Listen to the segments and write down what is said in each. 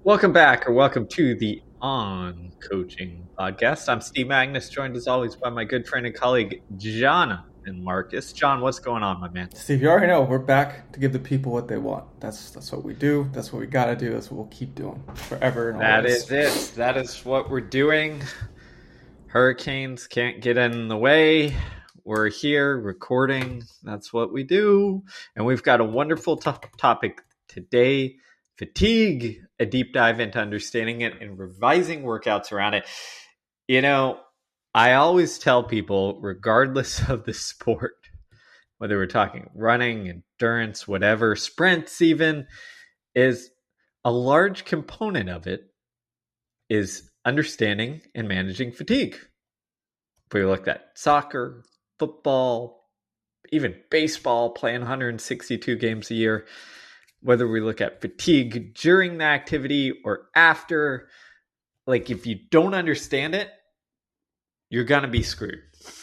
Welcome back, or welcome to the On Coaching Podcast. I'm Steve Magnus, joined as always by my good friend and colleague, John and Marcus. John, what's going on, my man? Steve, you already know we're back to give the people what they want. That's what we do. That's what we gotta do. That's what we'll keep doing forever and That always. is it. That is what we're doing. Hurricanes can't get in the way. We're here recording. That's what we do. And we've got a wonderful topic today: fatigue, a deep dive into understanding it and revising workouts around it. You know, I always tell people, regardless of the sport, whether we're talking running, endurance, whatever, sprints even, is a large component of it is understanding and managing fatigue. If we look at soccer, football, even baseball, playing 162 games a year, whether we look at fatigue during the activity or after, like if you don't understand it, you're going to be screwed.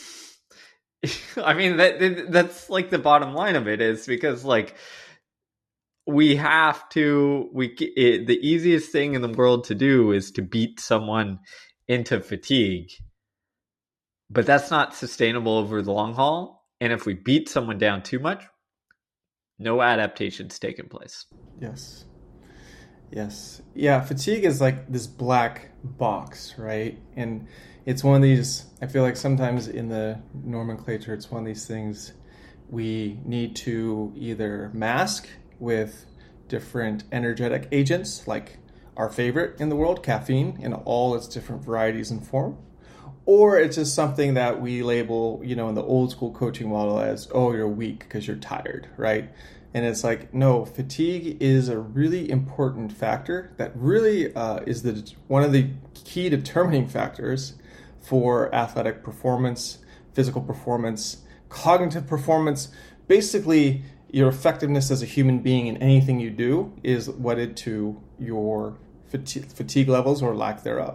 I mean, that's like the bottom line of it, is because like we have to, the easiest thing in the world to do is to beat someone into fatigue, but that's not sustainable over the long haul. And if we beat someone down too much, no adaptation's taking place. Yes. Yes. Yeah, fatigue is like this black box, right? And it's one of these, I feel like sometimes in the nomenclature, it's one of these things we need to either mask with different energetic agents, like our favorite in the world, caffeine, in all its different varieties and form. Or it's just something that we label, in the old school coaching model as, oh, you're weak because you're tired, right? And it's like, no, fatigue is a really important factor that really is one of the key determining factors for athletic performance, physical performance, cognitive performance. Basically, your effectiveness as a human being in anything you do is wedded to your fatigue levels or lack thereof.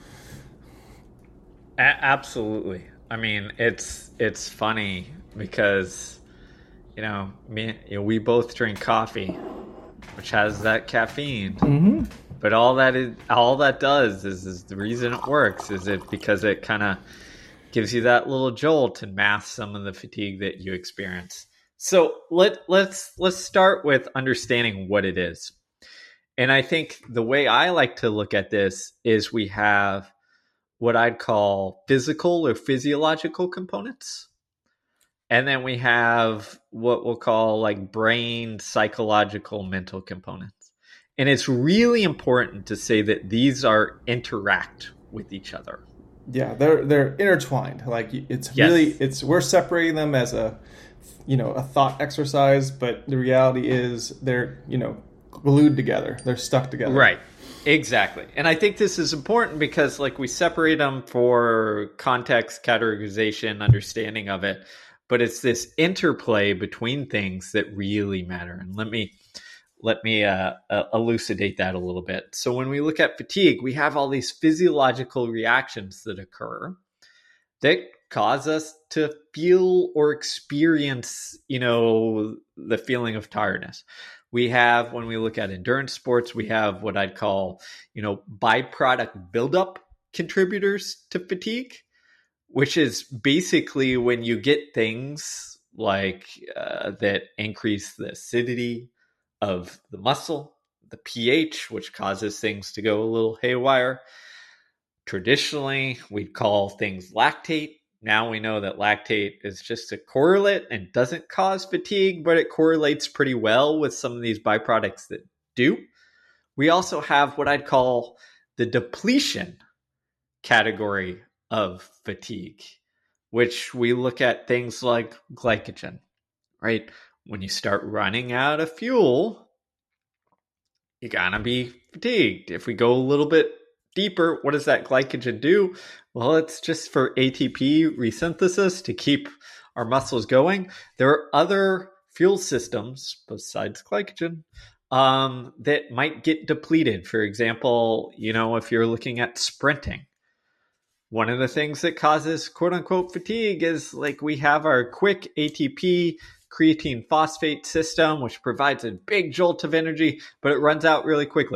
Absolutely. I mean, it's funny because we both drink coffee, which has that caffeine. Mm-hmm. But all that does is the reason it works is because it kind of gives you that little jolt and masks some of the fatigue that you experience. So let's start with understanding what it is. And I think the way I like to look at this is we have what I'd call physical or physiological components. And then we have what we'll call like brain, psychological, mental components. And it's really important to say that these are interact with each other. Yeah, they're intertwined. Like it's really we're separating them as a thought exercise, but the reality is they're glued together. They're stuck together. Right. Exactly. And I think this is important because like we separate them for context, categorization, understanding of it, but it's this interplay between things that really matter. And let me elucidate that a little bit. So when we look at fatigue, we have all these physiological reactions that occur that cause us to feel or experience, the feeling of tiredness. We have, when we look at endurance sports, we have what I'd call, byproduct buildup contributors to fatigue, which is basically when you get things like that increase the acidity of the muscle, the pH, which causes things to go a little haywire. Traditionally, we'd call things lactate. Now we know that lactate is just a correlate and doesn't cause fatigue, but it correlates pretty well with some of these byproducts that do. We also have what I'd call the depletion category of fatigue, which we look at things like glycogen, right? When you start running out of fuel, you're gonna be fatigued. If we go a little bit deeper, what does that glycogen do? Well, it's just for ATP resynthesis to keep our muscles going. There are other fuel systems besides glycogen that might get depleted. For example, if you're looking at sprinting, one of the things that causes quote unquote fatigue is like we have our quick ATP creatine phosphate system, which provides a big jolt of energy, but it runs out really quickly.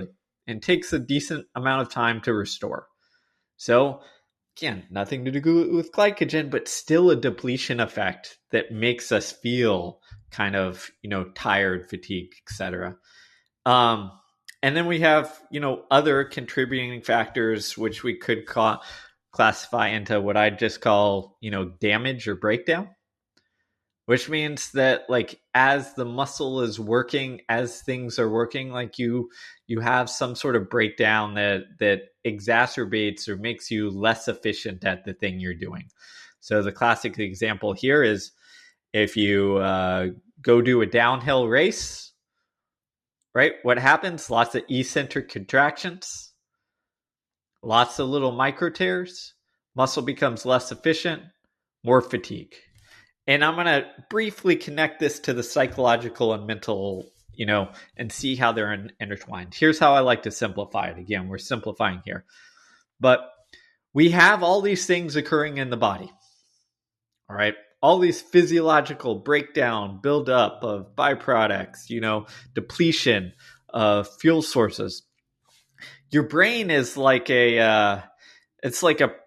and takes a decent amount of time to restore. So again, nothing to do with glycogen, but still a depletion effect that makes us feel kind of, tired, fatigued, etc. And then we have, other contributing factors, which we could classify into what I just call, damage or breakdown, which means that like as the muscle is working, as things are working, like you have some sort of breakdown that exacerbates or makes you less efficient at the thing you're doing. So the classic example here is if you go do a downhill race, right? What happens? Lots of eccentric contractions, lots of little micro tears, muscle becomes less efficient, more fatigue. And I'm going to briefly connect this to the psychological and mental, and see how they're intertwined. Here's how I like to simplify it. Again, we're simplifying here. But we have all these things occurring in the body. All right. All these physiological breakdown, buildup of byproducts, depletion of fuel sources. Your brain is like it's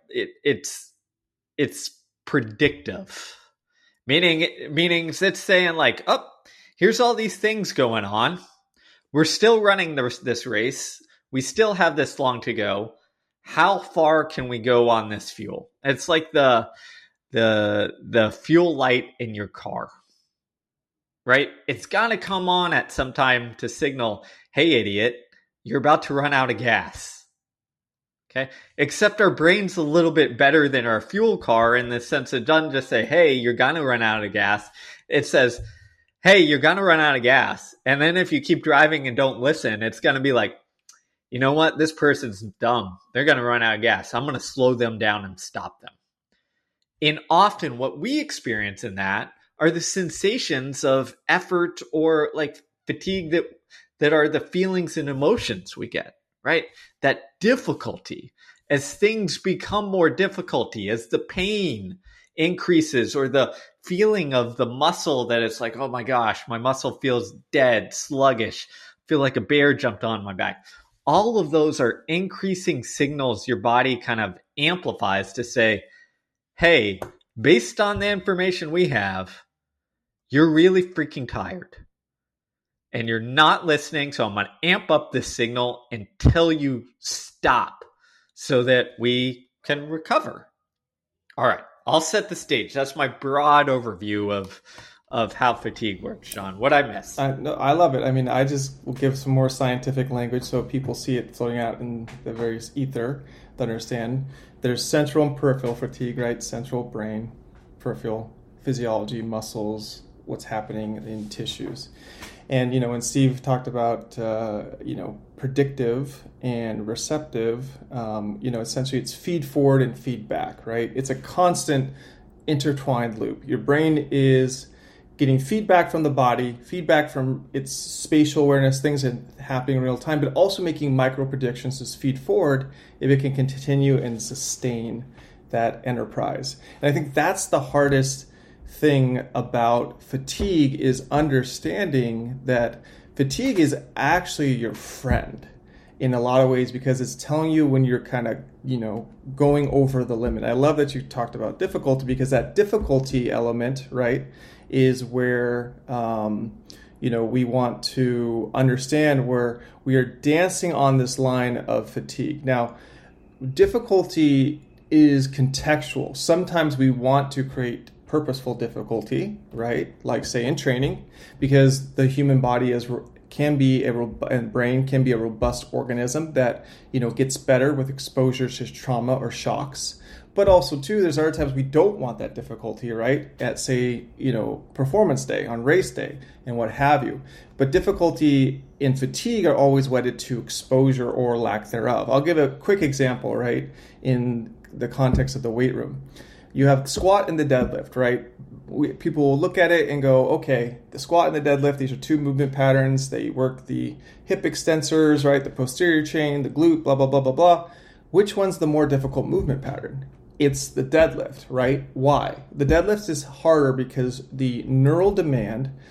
predictive. Meaning it's saying like, oh, here's all these things going on. We're still running this race. We still have this long to go. How far can we go on this fuel? It's like the fuel light in your car, right? It's got to come on at some time to signal, hey, idiot, you're about to run out of gas. Okay. Except our brain's a little bit better than our fuel car in the sense it doesn't just say, hey, you're going to run out of gas. It says, hey, you're going to run out of gas. And then if you keep driving and don't listen, it's going to be like, you know what? This person's dumb. They're going to run out of gas. I'm going to slow them down and stop them. And often what we experience in that are the sensations of effort or like fatigue that are the feelings and emotions we get. Right? That difficulty, as things become more difficulty, as the pain increases or the feeling of the muscle that it's like, oh my gosh, my muscle feels dead, sluggish, feel like a bear jumped on my back. All of those are increasing signals your body kind of amplifies to say, hey, based on the information we have, you're really freaking tired. And you're not listening, so I'm going to amp up this signal until you stop so that we can recover. All right, I'll set the stage. That's my broad overview of how fatigue works, Sean. What I miss? No, I love it. I mean, I just will give some more scientific language so people see it floating out in the various ether to understand. There's central and peripheral fatigue, right? Central brain, peripheral physiology, muscles, what's happening in tissues. And, when Steve talked about, predictive and receptive, essentially it's feed forward and feedback, right? It's a constant intertwined loop. Your brain is getting feedback from the body, feedback from its spatial awareness, things that are happening in real time, but also making micro predictions to feed forward if it can continue and sustain that enterprise. And I think that's the hardest thing about fatigue is understanding that fatigue is actually your friend in a lot of ways because it's telling you when you're kind of, going over the limit. I love that you talked about difficulty because that difficulty element, right, is where, we want to understand where we are dancing on this line of fatigue. Now, difficulty is contextual. Sometimes we want to create purposeful difficulty, right? Like say in training, because the human body and brain can be a robust organism that, gets better with exposure to trauma or shocks. But also too, there's other times we don't want that difficulty, right? At say, performance day, on race day, and what have you. But difficulty and fatigue are always wedded to exposure or lack thereof. I'll give a quick example, right? In the context of the weight room. You have the squat and the deadlift, right? People will look at it and go, okay, the squat and the deadlift, these are two movement patterns. They work the hip extensors, right? The posterior chain, the glute, blah, blah, blah, blah, blah. Which one's the more difficult movement pattern? It's the deadlift, right? Why? The deadlift is harder because the neural demand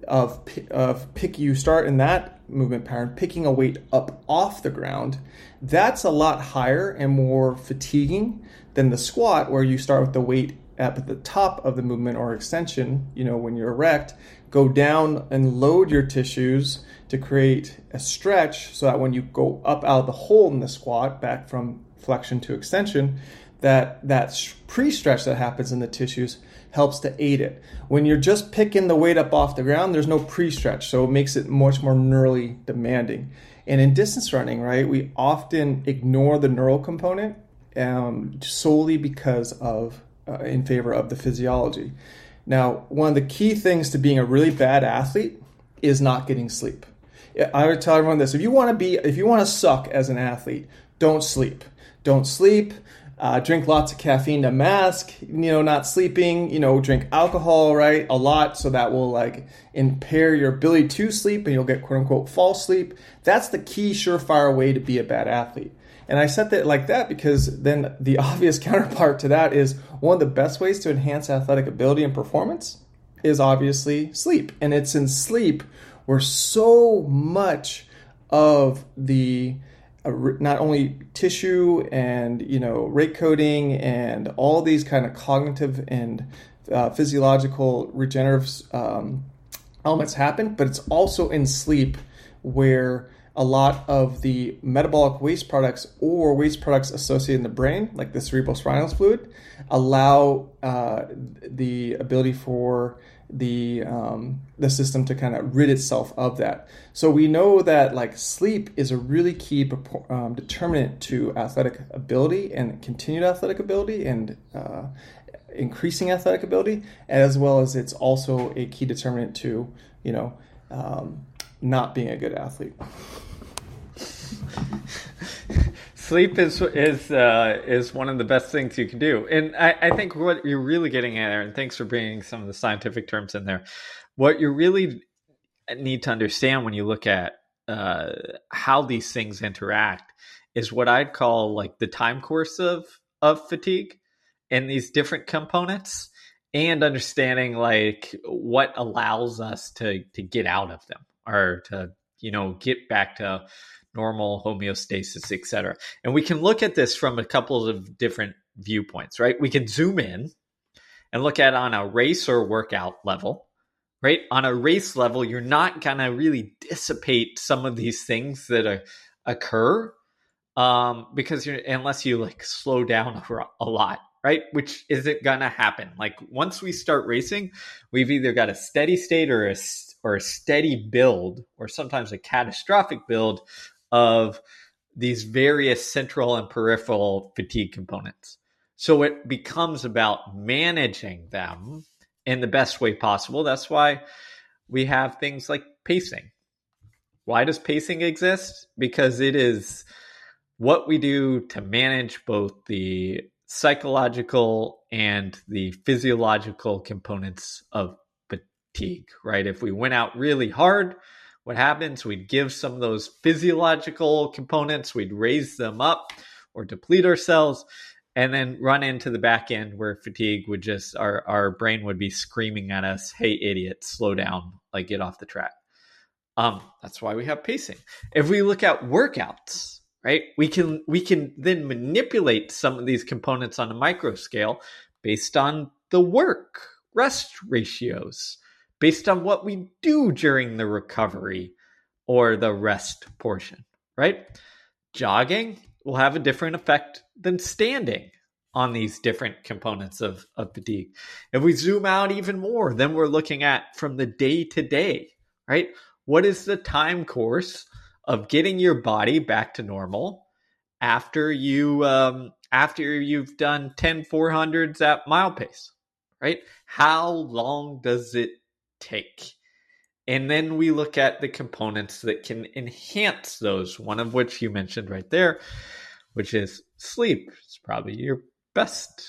you start in that movement pattern, picking a weight up off the ground, that's a lot higher and more fatiguing than the squat, where you start with the weight at the top of the movement or extension, when you're erect, go down and load your tissues to create a stretch so that when you go up out of the hole in the squat, back from flexion to extension, that pre-stretch that happens in the tissues helps to aid it. When you're just picking the weight up off the ground, there's no pre-stretch, so it makes it much more neurally demanding. And in distance running, right, we often ignore the neural component solely because of in favor of the physiology. Now, one of the key things to being a really bad athlete is not getting sleep. I would tell everyone this: if you want to suck as an athlete, don't sleep. Don't sleep. Drink lots of caffeine to mask, not sleeping. Drink alcohol, right, a lot, so that will impair your ability to sleep, and you'll get quote unquote false sleep. That's the key surefire way to be a bad athlete. And I said that like that because then the obvious counterpart to that is one of the best ways to enhance athletic ability and performance is obviously sleep. And it's in sleep where so much of the not only tissue and rate coding and all these kind of cognitive and physiological regenerative elements happen, but it's also in sleep where a lot of the metabolic waste products or waste products associated in the brain, like the cerebrospinal fluid, allow the ability for the system to kind of rid itself of that. So we know that sleep is a really key determinant to athletic ability and continued athletic ability and increasing athletic ability, as well as it's also a key determinant to not being a good athlete. Sleep is one of the best things you can do. And I think what you're really getting at, and thanks for bringing some of the scientific terms in there, what you really need to understand when you look at how these things interact is what I'd call the time course of fatigue and these different components, and understanding what allows us to get out of them or to get back to normal homeostasis, etc. And we can look at this from a couple of different viewpoints, right? We can zoom in and look at on a race or workout level, right? On a race level, you're not going to really dissipate some of these things that occur because unless you slow down a lot, right? Which isn't going to happen. Once we start racing, we've either got a steady state or a steady build, or sometimes a catastrophic build of these various central and peripheral fatigue components. So it becomes about managing them in the best way possible. That's why we have things like pacing. Why does pacing exist? Because it is what we do to manage both the psychological and the physiological components of fatigue, right? If we went out really hard, what happens? We'd give some of those physiological components, we'd raise them up or deplete ourselves, and then run into the back end where fatigue would just, our brain would be screaming at us, hey, idiot, slow down, get off the track. That's why we have pacing. If we look at workouts, right, we can then manipulate some of these components on a micro scale based on the work, rest ratios, based on what we do during the recovery or the rest portion, right? Jogging will have a different effect than standing on these different components of fatigue. If we zoom out even more, then we're looking at from the day to day, right? What is the time course of getting your body back to normal after you've done 10 400s at mile pace, right? How long does it take? And then we look at the components that can enhance those, one of which you mentioned right there, which is sleep. It's probably your best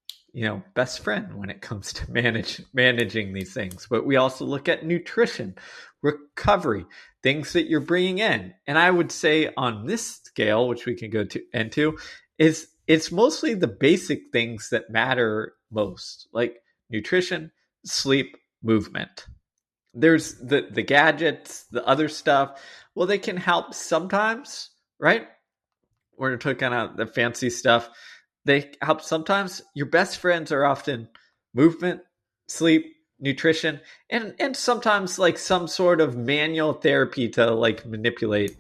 friend when it comes to managing these things. But we also look at nutrition, recovery, things that you're bringing in. And I would say on this scale, which we can go into, is it's mostly the basic things that matter most, like nutrition, sleep, movement. There's the gadgets, the other stuff. Well, they can help sometimes, right? We're talking about the fancy stuff. They help sometimes. Your best friends are often movement, sleep, nutrition, and sometimes like some sort of manual therapy to like manipulate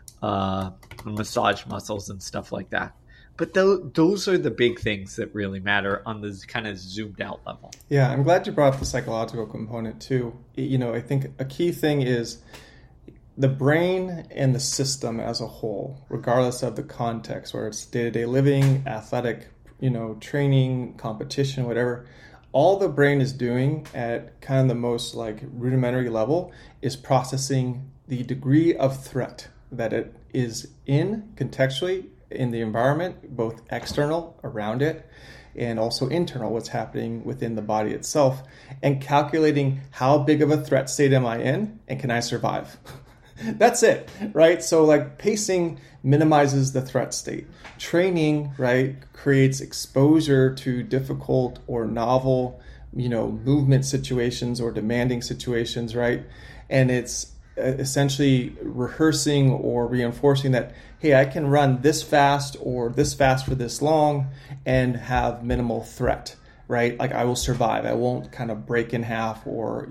massage muscles and stuff like that. But those are the big things that really matter on this kind of zoomed out level. Yeah, I'm glad you brought up the psychological component too. I think a key thing is the brain and the system as a whole, regardless of the context, where it's day-to-day living, athletic, training, competition, whatever, all the brain is doing at kind of the most like rudimentary level is processing the degree of threat that it is in contextually in the environment, both external around it and also internal, what's happening within the body itself, and calculating how big of a threat state am I in and can I survive? That's it, right? So like pacing minimizes the threat state. Training, right, creates exposure to difficult or novel, movement situations or demanding situations, right? And it's essentially rehearsing or reinforcing that, hey, I can run this fast or this fast for this long and have minimal threat, right? Like I will survive. I won't kind of break in half or,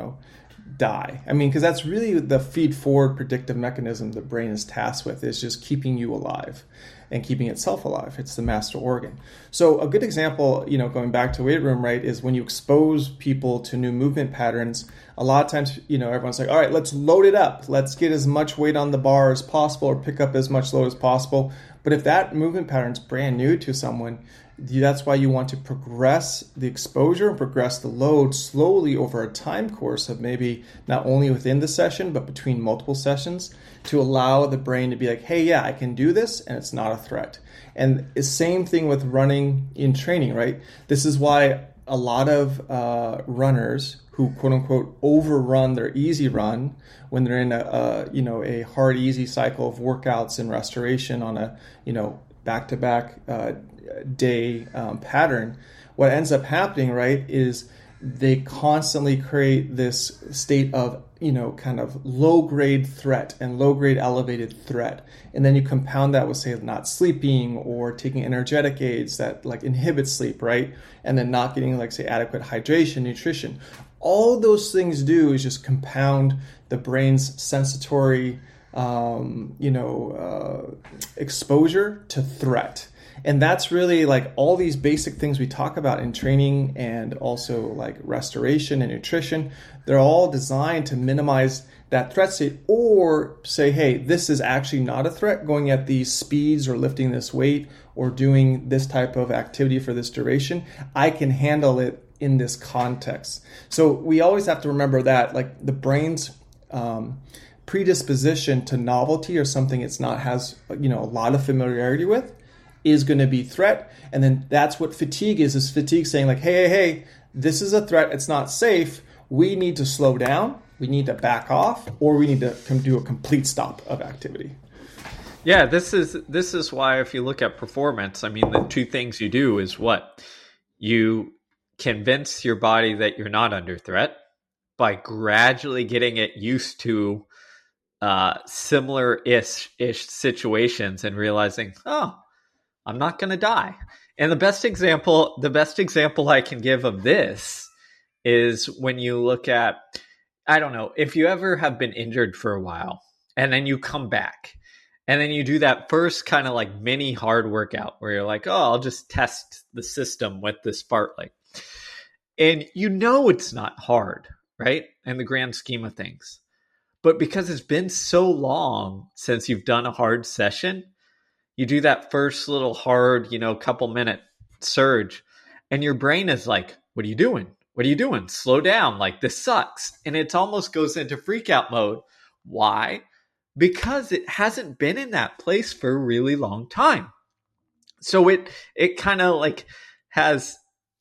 die. I mean, because that's really the feed-forward predictive mechanism the brain is tasked with, is just keeping you alive and keeping itself alive. It's the master organ. So a good example, going back to weight room, right, is when you expose people to new movement patterns, a lot of times, everyone's like, all right, let's load it up. Let's get as much weight on the bar as possible or pick up as much load as possible. But if that movement pattern is brand new to someone, that's why you want to progress the exposure and progress the load slowly over a time course of maybe not only within the session, but between multiple sessions, to allow the brain to be like, hey, yeah, I can do this and it's not a threat. And the same thing with running in training, right? This is why a lot of runners who quote unquote overrun their easy run when they're in a hard easy cycle of workouts and restoration on a back-to-back day pattern, what ends up happening, right, is they constantly create this state of, kind of low-grade threat and low-grade elevated threat. And then you compound that with, say, not sleeping or taking energetic aids that like inhibit sleep, right? And then not getting, like, say, adequate hydration, nutrition. All those things do is just compound the brain's sensory exposure to threat. And that's really like all these basic things we talk about in training and also like restoration and nutrition. They're all designed to minimize that threat state or say, hey, this is actually not a threat going at these speeds or lifting this weight or doing this type of activity for this duration. I can handle it in this context. So we always have to remember that like the brain's predisposition to novelty or something it's not has a lot of familiarity with is going to be threat. And then that's what fatigue is fatigue saying like, hey, this is a threat. It's not safe. We need to slow down. We need to back off, or we need to do a complete stop of activity. Yeah, this is why if you look at performance, I mean, the two things you do is what? You convince your body that you're not under threat by gradually getting it used to similar-ish situations and realizing, oh, I'm not going to die. And the best example I can give of this is when you look at, I don't know, if you ever have been injured for a while and then you come back and then you do that first kind of like mini hard workout where you're like, oh, I'll just test the system with this fartlek. And it's not hard, right? In the grand scheme of things. But because it's been so long since you've done a hard session, you do that first little hard, couple minute surge, and your brain is like, what are you doing? What are you doing? Slow down. Like, this sucks. And it almost goes into freak out mode. Why? Because it hasn't been in that place for a really long time. So it kind of like has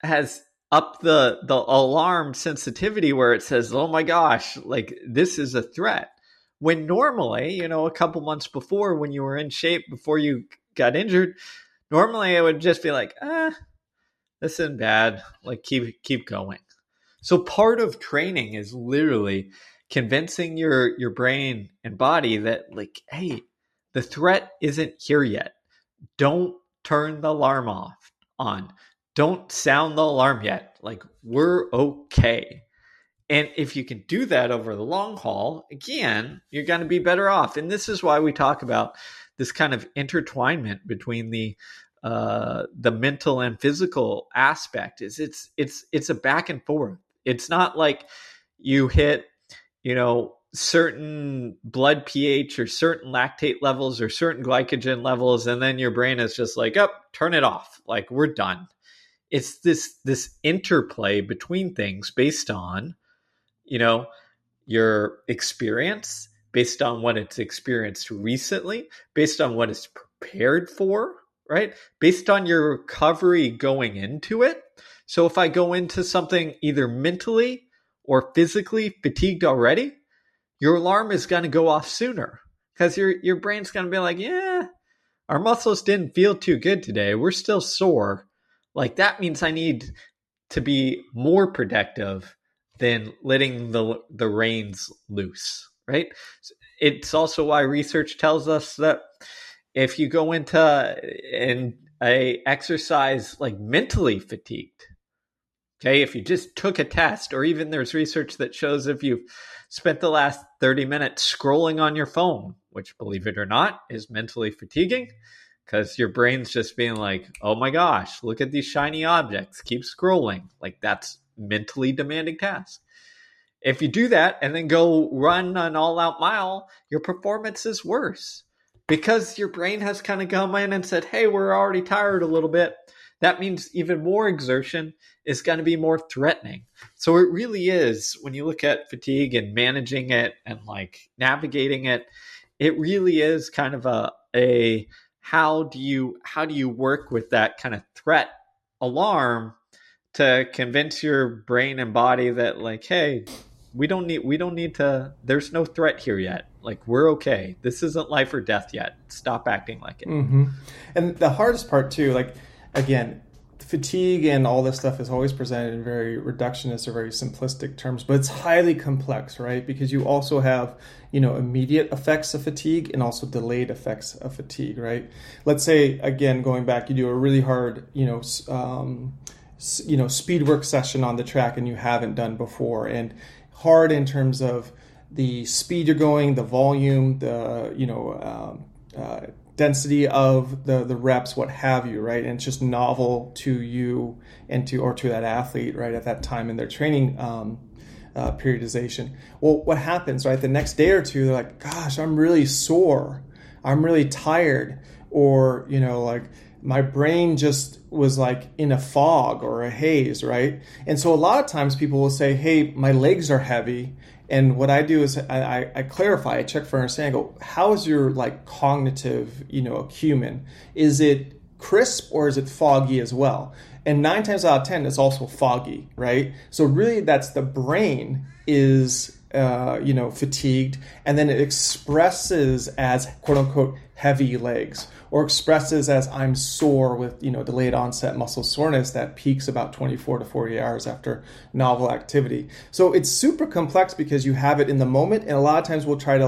up the alarm sensitivity where it says, oh my gosh, like this is a threat. When normally, a couple months before when you were in shape, before you got injured, normally it would just be like, this isn't bad. Like keep going. So part of training is literally convincing your brain and body that, like, hey, the threat isn't here yet. Don't turn the alarm on. Don't sound the alarm yet. Like, we're okay. And if you can do that over the long haul, again, you're going to be better off. And this is why we talk about this kind of intertwinement between the mental and physical aspect. Is it's a back and forth. It's not like you hit, certain blood pH or certain lactate levels or certain glycogen levels, and then your brain is just like, oh, turn it off. Like, we're done. It's this interplay between things based on, your experience, based on what it's experienced recently, based on what it's prepared for, right? Based on your recovery going into it. So if I go into something either mentally or physically fatigued already, your alarm is going to go off sooner because your brain's going to be like, yeah, our muscles didn't feel too good today. We're still sore. Like, that means I need to be more productive than letting the reins loose, right? It's also why research tells us that if you go into a exercise like mentally fatigued, okay, if you just took a test, or even there's research that shows if you've spent the last 30 minutes scrolling on your phone, which, believe it or not, is mentally fatiguing, because your brain's just being like, oh my gosh, look at these shiny objects, keep scrolling. Like, that's mentally demanding task. If you do that and then go run an all-out mile, your performance is worse because your brain has kind of come in and said, hey, we're already tired a little bit. That means even more exertion is going to be more threatening. So it really is, when you look at fatigue and managing it and like navigating it, it really is kind of a how do you work with that kind of threat alarm to convince your brain and body that, like, hey, we don't need to, there's no threat here yet. Like, we're okay. This isn't life or death yet. Stop acting like it. Mm-hmm. And the hardest part too, like, again, fatigue and all this stuff is always presented in very reductionist or very simplistic terms, but it's highly complex, right? Because you also have, immediate effects of fatigue and also delayed effects of fatigue, right? Let's say, again, going back, you do a really hard, speed work session on the track and you haven't done before, and hard in terms of the speed you're going, the volume, the, density of the reps, what have you, right? And it's just novel to you and to that athlete, right, at that time in their training periodization. Well, what happens, right? The next day or two, they're like, gosh, I'm really sore. I'm really tired. Or, like, my brain just was like in a fog or a haze, right? And so a lot of times people will say, hey, my legs are heavy. And what I do is I clarify, I check for understanding, I go, how is your like cognitive, acumen? Is it crisp or is it foggy as well? And 9 times out of 10, it's also foggy, right? So really that's the brain is, fatigued, and then it expresses as quote unquote heavy legs, or expresses as I'm sore with, delayed onset muscle soreness that peaks about 24 to 40 hours after novel activity. So it's super complex because you have it in the moment. And a lot of times we'll try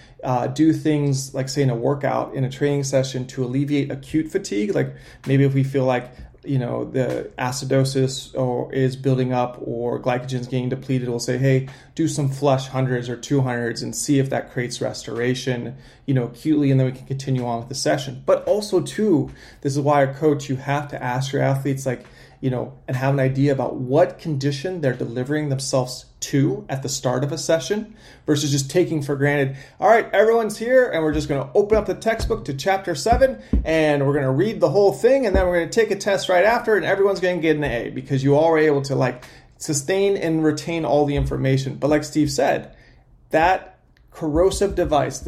to do things like, say, in a workout, in a training session, to alleviate acute fatigue. Like maybe if we feel like, the acidosis is building up or glycogen's getting depleted, we'll say, hey, do some flush 100s or 200s and see if that creates restoration, acutely, and then we can continue on with the session. But also too, this is why a coach, you have to ask your athletes, like, and have an idea about what condition they're delivering themselves to at the start of a session versus just taking for granted, all right, everyone's here and we're just going to open up the textbook to chapter 7 and we're going to read the whole thing and then we're going to take a test right after and everyone's going to get an A because you all were able to like sustain and retain all the information. But like Steve said, that corrosive device,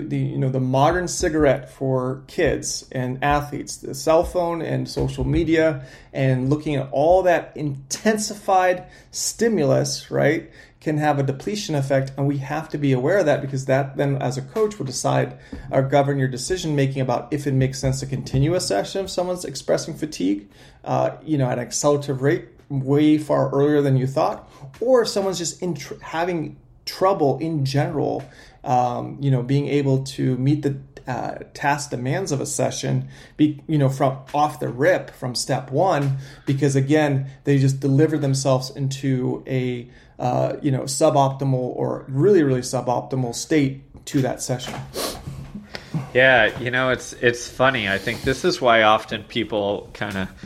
the modern cigarette for kids and athletes, the cell phone and social media, and looking at all that intensified stimulus, right, can have a depletion effect. And we have to be aware of that, because that then as a coach will decide or govern your decision making about if it makes sense to continue a session if someone's expressing fatigue, at an accelerative rate, way far earlier than you thought, or if someone's just having trouble in general, being able to meet the task demands of a session, from off the rip from step one, because again, they just deliver themselves into a suboptimal or really, really suboptimal state to that session. Yeah, it's funny. I think this is why often people kind of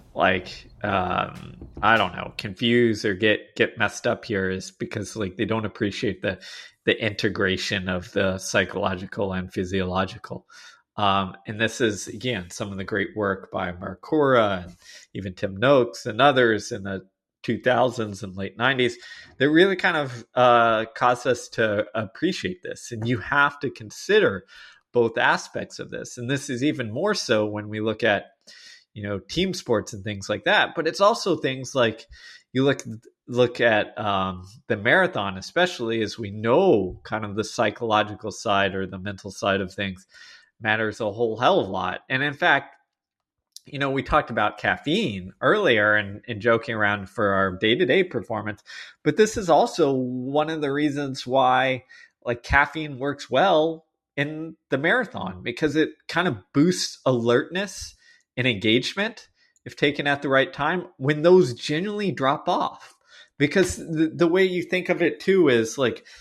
confuse or get messed up here, is because they don't appreciate the integration of the psychological and physiological. And this is, again, some of the great work by Mark Cora and even Tim Noakes and others in the 2000s and late 90s that really kind of caused us to appreciate this. And you have to consider both aspects of this. And this is even more so when we look at, team sports and things like that. But it's also things like you look at the marathon, especially, as we know kind of the psychological side or the mental side of things matters a whole hell of a lot. And in fact, we talked about caffeine earlier and joking around for our day-to-day performance, but this is also one of the reasons why caffeine works well in the marathon, because it kind of boosts alertness and engagement if taken at the right time when those genuinely drop off. Because the way you think of it too is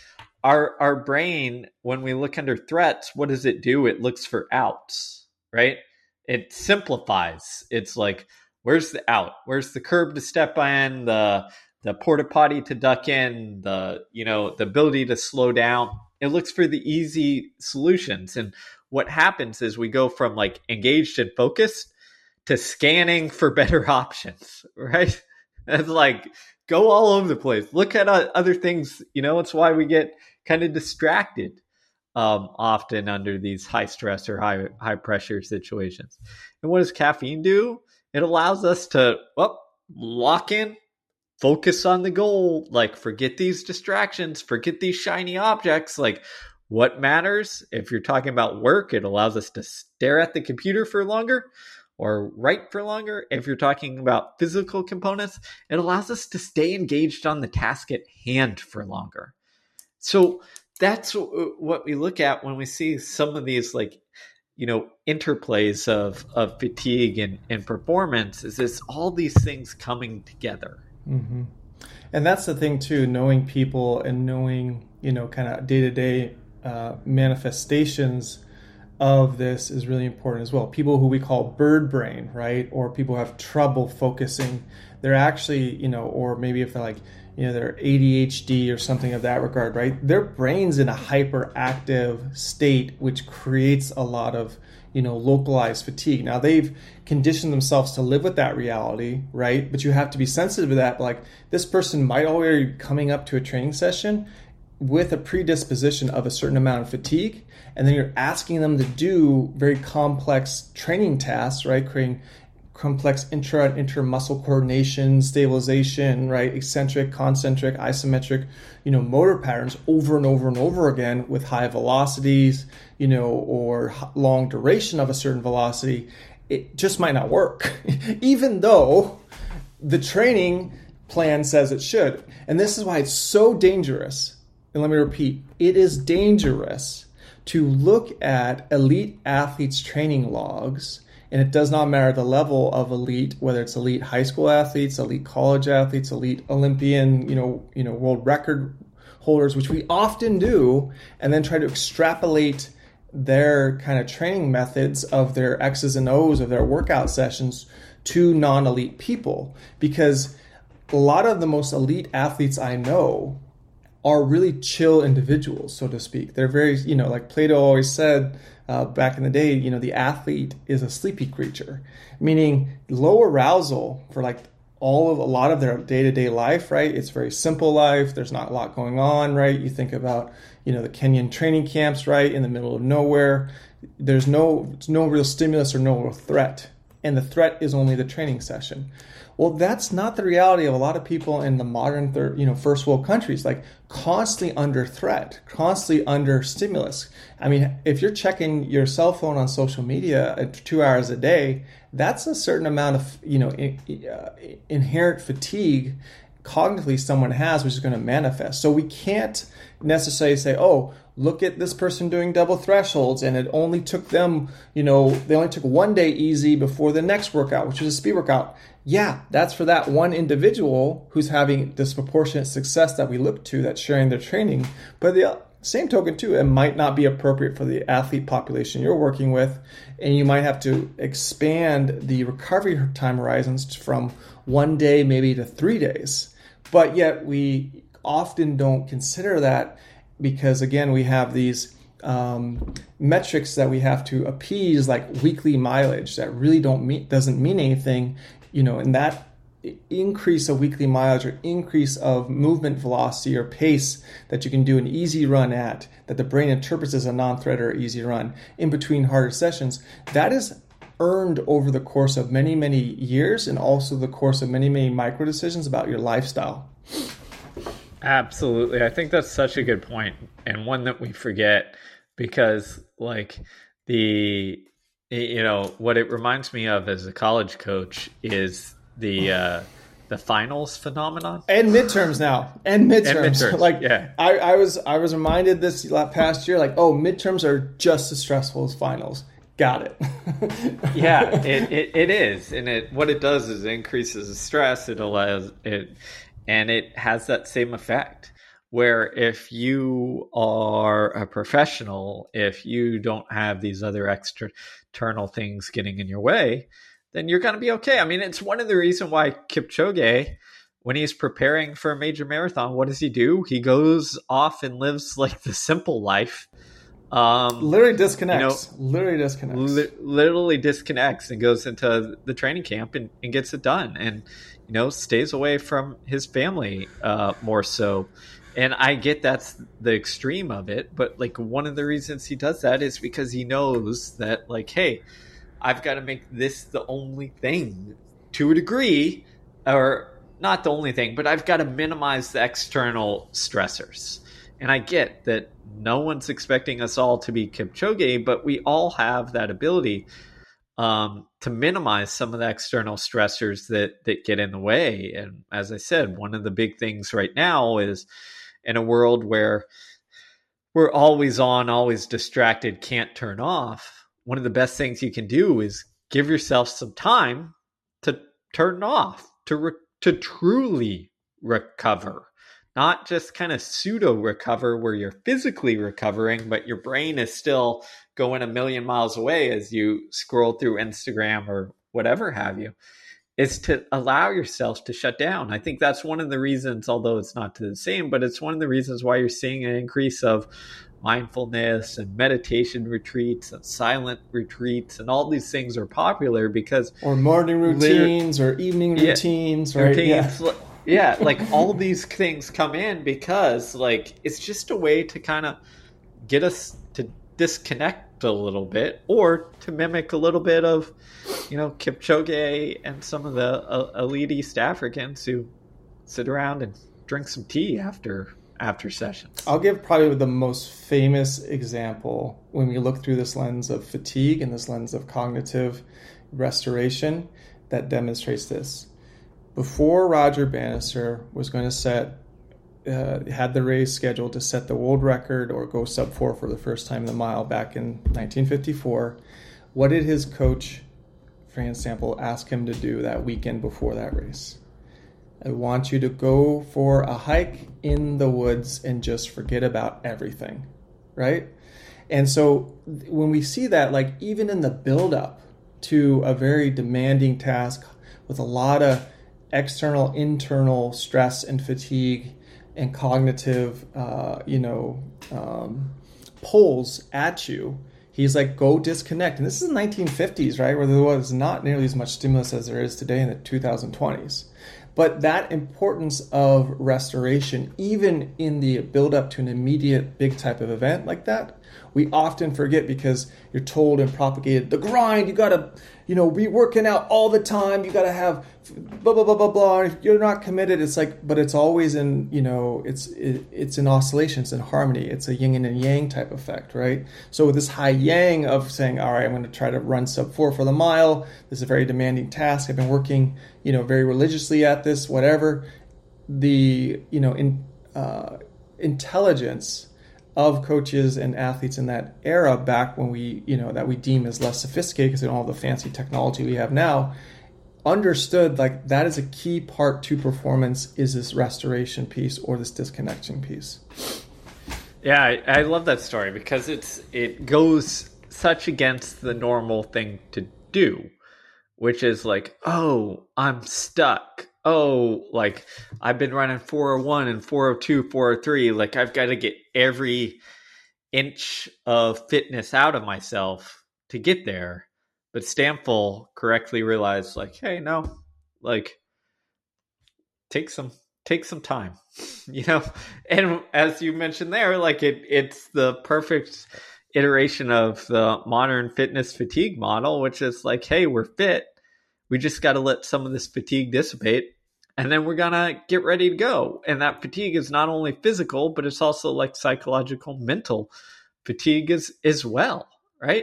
our brain, when we look under threats, what does it do? It looks for outs, right? It simplifies. It's where's the out? Where's the curb to step in? The porta potty to duck in? The ability to slow down. It looks for the easy solutions. And what happens is we go from engaged and focused to scanning for better options, right? It's go all over the place. Look at other things. It's why we get kind of distracted often under these high stress or high pressure situations. And what does caffeine do? It allows us to lock in, focus on the goal, forget these distractions, forget these shiny objects. What matters? If you're talking about work, it allows us to stare at the computer for longer or write for longer. If you're talking about physical components, it allows us to stay engaged on the task at hand for longer. So that's what we look at when we see some of these interplays of fatigue and performance, is this all these things coming together. Mm-hmm. And that's the thing too, knowing people and knowing, kind of day-to-day manifestations of this is really important as well. People who we call bird brain, right? Or people who have trouble focusing, they're actually, or maybe if they're they're ADHD or something of that regard, right? Their brain's in a hyperactive state, which creates a lot of, localized fatigue. Now they've conditioned themselves to live with that reality, right? But you have to be sensitive to that. This person might already be coming up to a training session with a predisposition of a certain amount of fatigue, and then you're asking them to do very complex training tasks, right? Creating complex intra and intermuscle coordination, stabilization, right? Eccentric, concentric, isometric, motor patterns over and over and over again with high velocities, or long duration of a certain velocity. It just might not work, even though the training plan says it should. And this is why it's so dangerous. And let me repeat, it is dangerous to look at elite athletes' training logs, and it does not matter the level of elite, whether it's elite high school athletes, elite college athletes, elite Olympian, world record holders, which we often do, and then try to extrapolate their kind of training methods of their X's and O's of their workout sessions to non-elite people. Because a lot of the most elite athletes I know are really chill individuals, so to speak. They're very, like Plato always said back in the day, the athlete is a sleepy creature, meaning low arousal for a lot of their day-to-day life, right? It's very simple life. There's not a lot going on, right? You think about, the Kenyan training camps, right? In the middle of nowhere. There's no real stimulus or no real threat. and the threat is only the training session. Well, that's not the reality of a lot of people in the modern first world countries, like constantly under threat, constantly under stimulus. I mean, if you're checking your cell phone on social media 2 hours a day, that's a certain amount of inherent fatigue cognitively someone has, which is going to manifest. So we can't necessarily say, oh, look at this person doing double thresholds and it only took them, they only took 1 day easy before the next workout, which was a speed workout. Yeah, that's for that one individual who's having disproportionate success that we look to, that's sharing their training. But the same token too, it might not be appropriate for the athlete population you're working with, and you might have to expand the recovery time horizons from 1 day maybe to 3 days. But yet we often don't consider that because, again, we have these metrics that we have to appease, like weekly mileage, that really doesn't mean anything, and that increase of weekly mileage or increase of movement velocity or pace that you can do an easy run at, that the brain interprets as a non-threat or easy run in between harder sessions, that is earned over the course of many, many years, and also the course of many, many micro decisions about your lifestyle. Absolutely. I think that's such a good point, and one that we forget, because what it reminds me of as a college coach is the finals phenomenon and midterms now and midterms. Like, yeah. I was reminded this past year, like, oh, midterms are just as stressful as finals. Got it. Yeah, it is, and what it does is it increases the stress. It allows it, and it has that same effect. Where if you are a professional, if you don't have these other external things getting in your way, then you're going to be okay. I mean, it's one of the reasons why Kipchoge, when he's preparing for a major marathon, what does he do? He goes off and lives like the simple life. Literally disconnects. Literally disconnects and goes into the training camp and gets it done, and stays away from his family more so. And I get that's the extreme of it, but one of the reasons he does that is because he knows that hey, I've got to make this the only thing to a degree, or not the only thing, but I've got to minimize the external stressors. And I get that no one's expecting us all to be Kipchoge, but we all have that ability to minimize some of the external stressors that get in the way. And as I said, one of the big things right now is in a world where we're always on, always distracted, can't turn off. One of the best things you can do is give yourself some time to turn off, to truly recover. Not just kind of pseudo recover where you're physically recovering, but your brain is still going a million miles away as you scroll through Instagram or whatever have you. It's to allow yourself to shut down. I think that's one of the reasons, although it's not the same, but it's one of the reasons why you're seeing an increase of mindfulness and meditation retreats and silent retreats, and all these things are popular because... Or morning routines or evening routines, right? Routines. Yeah, all these things come in because it's just a way to kind of get us to disconnect a little bit, or to mimic a little bit of, Kipchoge and some of the elite East Africans who sit around and drink some tea after sessions. I'll give probably the most famous example when we look through this lens of fatigue and this lens of cognitive restoration that demonstrates this. Before Roger Bannister was going to had the race scheduled to set the world record or go sub 4 for the first time in the mile back in 1954, what did his coach, Fran Sample, ask him to do that weekend before that race? I want you to go for a hike in the woods and just forget about everything, right? And so when we see that, even in the build-up to a very demanding task with a lot of external, internal stress and fatigue and cognitive, pulls at you, he's like, go disconnect. And this is the 1950s, right? Where there was not nearly as much stimulus as there is today in the 2020s. But that importance of restoration, even in the build up to an immediate big type of event like that, We often forget because you're told and propagated the grind. You gotta, be working out all the time. You gotta have blah blah blah blah blah. If you're not committed, it's like, but it's always in, it's in oscillations, in harmony. It's a yin and yang type effect, right? So with this high yang of saying, all right, I'm going to try to run sub 4 for the mile. This is a very demanding task. I've been working, very religiously at this, whatever. The, intelligence of coaches and athletes in that era, back when we, that we deem as less sophisticated because of all the fancy technology we have now, understood like that is a key part to performance, is this restoration piece or this disconnection piece. Yeah, I love that story because it goes such against the normal thing to do, which is like, oh, I'm stuck. Oh, like I've been running 401 and 402, 403. Like I've got to get every inch of fitness out of myself to get there. But Stamfel correctly realized, like, hey, no, like take some time, And as you mentioned there, like it's the perfect iteration of the modern fitness fatigue model, which is like, hey, we're fit. We just got to let some of this fatigue dissipate, and then we're going to get ready to go. And that fatigue is not only physical, but it's also like psychological, mental fatigue as well, right?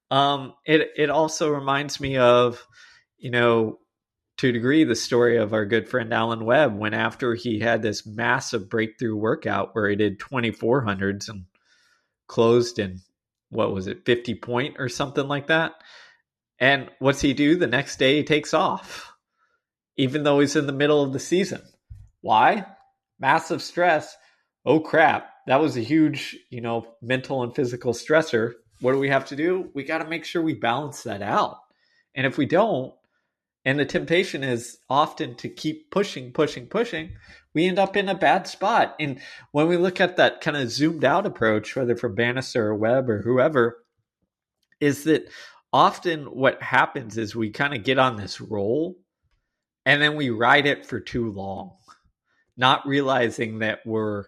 It also reminds me of, to a degree, the story of our good friend Alan Webb, when after he had this massive breakthrough workout where he did 2400s and closed in, 50 point or something like that. And what's he do? The next day he takes off, even though he's in the middle of the season. Why? Massive stress. Oh crap. That was a huge, mental and physical stressor. What do we have to do? We got to make sure we balance that out. And if we don't, and the temptation is often to keep pushing, we end up in a bad spot. And when we look at that kind of zoomed out approach, whether from Bannister or Webb or whoever, is that often what happens is we kind of get on this roll and then we ride it for too long, not realizing that when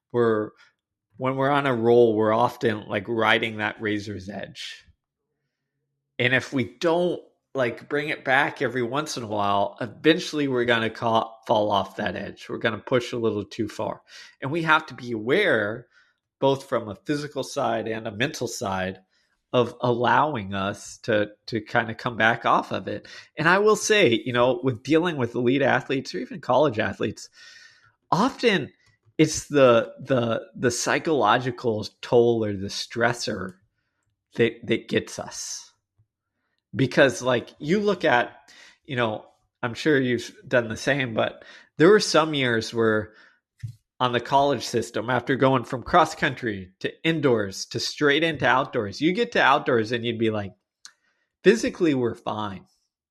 we're on a roll, we're often like riding that razor's edge. And if we don't like bring it back every once in a while, eventually we're going to fall off that edge. We're going to push a little too far. And we have to be aware, both from a physical side and a mental side, of allowing us to kind of come back off of it. And I will say, with dealing with elite athletes or even college athletes, often it's the psychological toll or the stressor that gets us. Because like you look at, I'm sure you've done the same, but there were some years where on the college system, after going from cross country to indoors to straight into outdoors, you get to outdoors and you'd be like, physically, we're fine.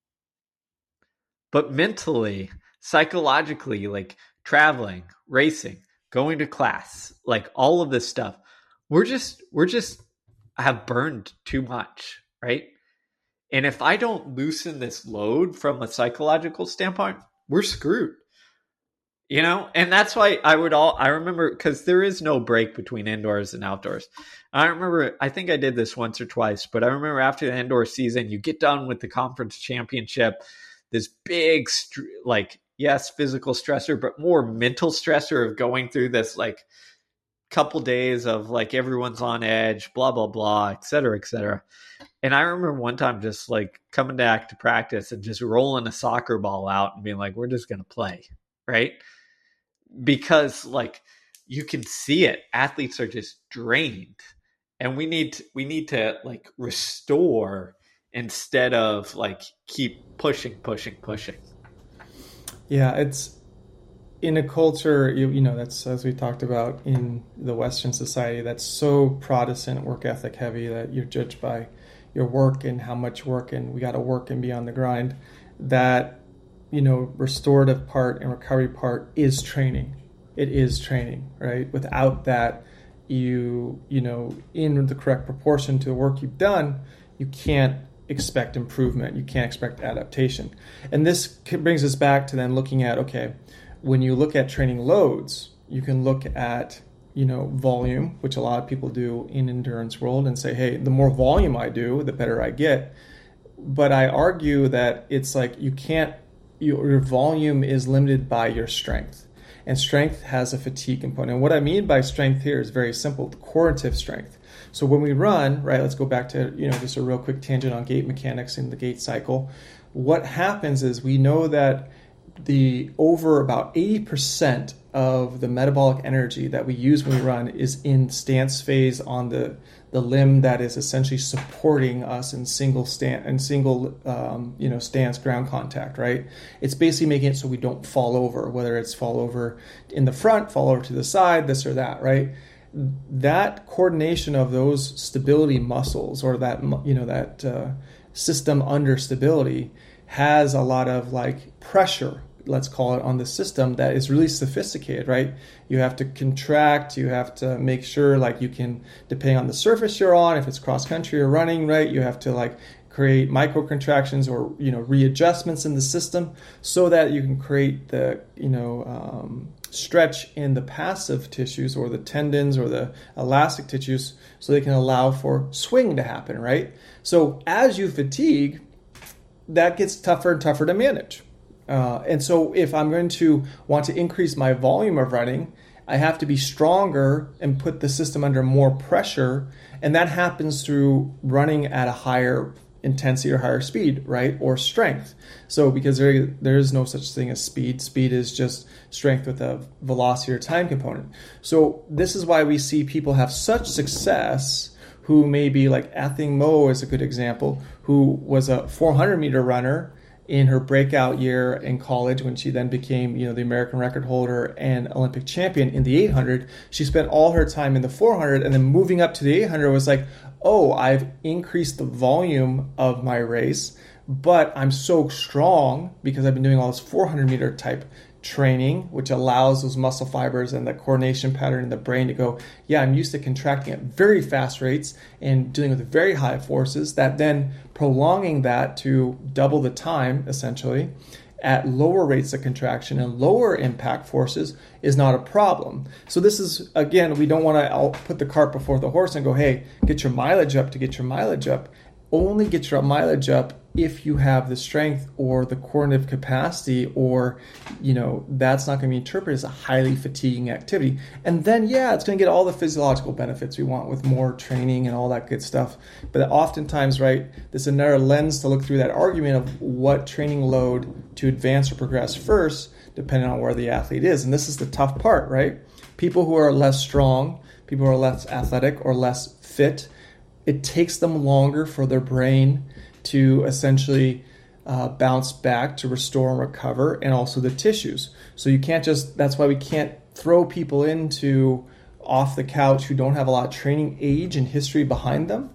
But mentally, psychologically, like traveling, racing, going to class, like all of this stuff, we're just have burned too much, right? And if I don't loosen this load from a psychological standpoint, we're screwed. And that's why I remember, because there is no break between indoors and outdoors. I think I did this once or twice, but I remember after the indoor season, you get done with the conference championship, this big, yes, physical stressor, but more mental stressor of going through this like couple days of like everyone's on edge, blah, blah, blah, et cetera, et cetera. And I remember one time just like coming back to practice and just rolling a soccer ball out and being like, we're just going to play, right? Because like you can see it, athletes are just drained, and we need to like restore instead of like keep pushing. Yeah, it's in a culture, that's, as we talked about, in the Western society, that's so Protestant, work ethic heavy, that you're judged by your work and how much work, and we got to work and be on the grind. That restorative part and recovery part is training. It is training, right? Without that, in the correct proportion to the work you've done, you can't expect improvement. You can't expect adaptation. And this brings us back to then looking at, okay, when you look at training loads, you can look at volume, which a lot of people do in endurance world, and say, hey, the more volume I do, the better I get. But I argue that it's like you can't, your volume is limited by your strength. And strength has a fatigue component. And what I mean by strength here is very simple, the coordinative strength. So when we run, right, let's go back to, just a real quick tangent on gait mechanics and the gait cycle. What happens is we know that over about 80% of the metabolic energy that we use when we run is in stance phase on the limb that is essentially supporting us in single stance ground contact, right? It's basically making it so we don't fall over, whether it's fall over in the front, fall over to the side, this or that, right? That coordination of those stability muscles, or that system under stability, has a lot of like pressure, let's call it, on the system that is really sophisticated, right? You have to contract, you have to make sure like you can, depending on the surface you're on, if it's cross country or running, right? You have to like create micro contractions or readjustments in the system so that you can create the stretch in the passive tissues or the tendons or the elastic tissues so they can allow for swing to happen, right? So as you fatigue, that gets tougher and tougher to manage. And so if I'm going to want to increase my volume of running, I have to be stronger and put the system under more pressure. And that happens through running at a higher intensity or higher speed, right? Or strength. So because there is no such thing as speed. Speed is just strength with a velocity or time component. So this is why we see people have such success who may be like Athing Mu is a good example, who was a 400 meter runner in her breakout year in college when she then became, the American record holder and Olympic champion in the 800. She spent all her time in the 400, and then moving up to the 800 was like, oh, I've increased the volume of my race, but I'm so strong because I've been doing all this 400 meter type training, which allows those muscle fibers and the coordination pattern in the brain to go, yeah, I'm used to contracting at very fast rates and dealing with very high forces, that then prolonging that to double the time, essentially, at lower rates of contraction and lower impact forces is not a problem. So this is, again, we don't want to put the cart before the horse and go, hey, get your mileage up to get your mileage up. Only get your mileage up if you have the strength or the coordinative capacity, or, that's not going to be interpreted as a highly fatiguing activity. And then, yeah, it's going to get all the physiological benefits we want with more training and all that good stuff. But oftentimes, right, there's another lens to look through that argument of what training load to advance or progress first, depending on where the athlete is. And this is the tough part, right? People who are less strong, people who are less athletic or less fit, it takes them longer for their brain to essentially bounce back, to restore and recover, and also the tissues. So you can't that's why we can't throw people into off the couch who don't have a lot of training age and history behind them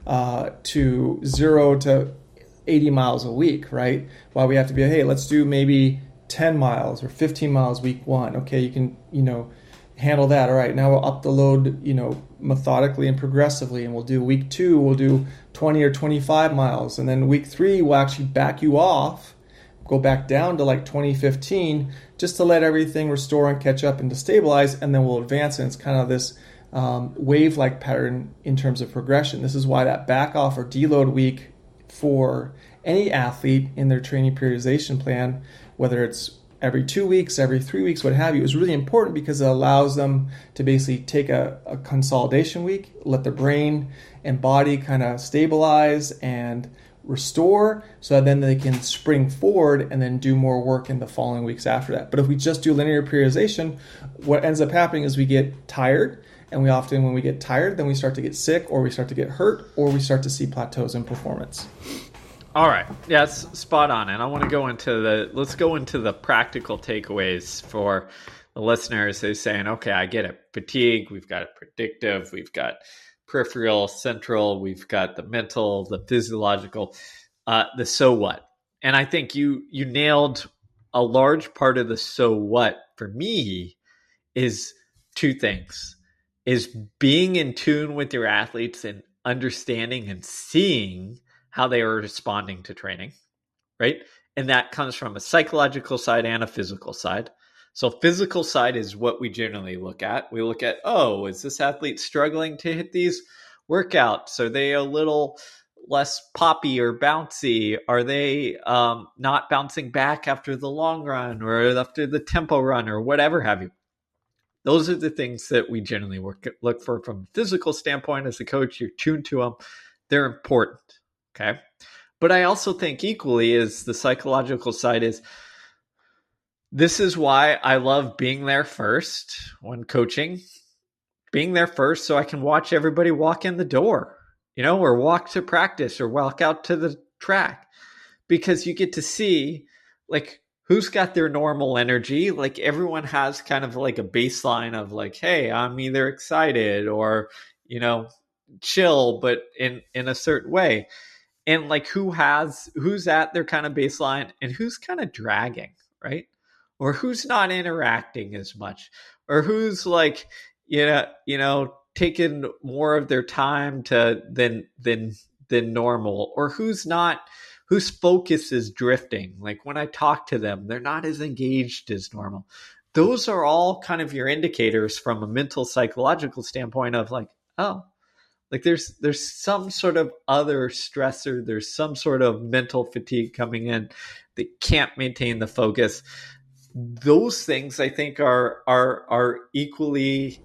to 0 to 80 miles a week, right? Why we have to be, hey, let's do maybe 10 miles or 15 miles week 1. Okay, you can, handle that. All right, now we'll up the load, methodically and progressively, and we'll do week 2, we'll do 20 or 25 miles, and then week 3 we'll actually back you off, go back down to like 2015, just to let everything restore and catch up and to stabilize, and then we'll advance. And it's kind of this wave-like pattern in terms of progression. This is why that back off or deload week for any athlete in their training periodization plan, whether it's every 2 weeks, every 3 weeks, what have you, is really important because it allows them to basically take a consolidation week, let the brain and body kind of stabilize and restore, so that then they can spring forward and then do more work in the following weeks after that. But if we just do linear periodization, what ends up happening is we get tired, and we often, when we get tired, then we start to get sick, or we start to get hurt, or we start to see plateaus in performance. All right. Yes, spot on. And I want to let's go into the practical takeaways for the listeners who's saying, okay, I get it. Fatigue, we've got it predictive, we've got peripheral, central, we've got the mental, the physiological, the so what. And I think you nailed a large part of the so what for me is two things, is being in tune with your athletes and understanding and seeing how they are responding to training, right? And that comes from a psychological side and a physical side. So physical side is what we generally look at. We look at, oh, is this athlete struggling to hit these workouts? Are they a little less poppy or bouncy? Are they not bouncing back after the long run or after the tempo run or whatever have you? Those are the things that we generally look for from a physical standpoint. As a coach, you're tuned to them. They're important, okay? But I also think equally is the psychological side is, this is why I love being there first when coaching, being there first so I can watch everybody walk in the door, or walk to practice or walk out to the track, because you get to see like who's got their normal energy. Like everyone has kind of like a baseline of like, hey, I'm either excited or, chill, but in a certain way. And like who's at their kind of baseline and who's kind of dragging, right? Or who's not interacting as much, or who's like, taking more of their time than normal, or whose focus is drifting. Like when I talk to them, they're not as engaged as normal. Those are all kind of your indicators from a mental psychological standpoint of like, oh, like there's some sort of other stressor, there's some sort of mental fatigue coming in that can't maintain the focus. Those things I think are equally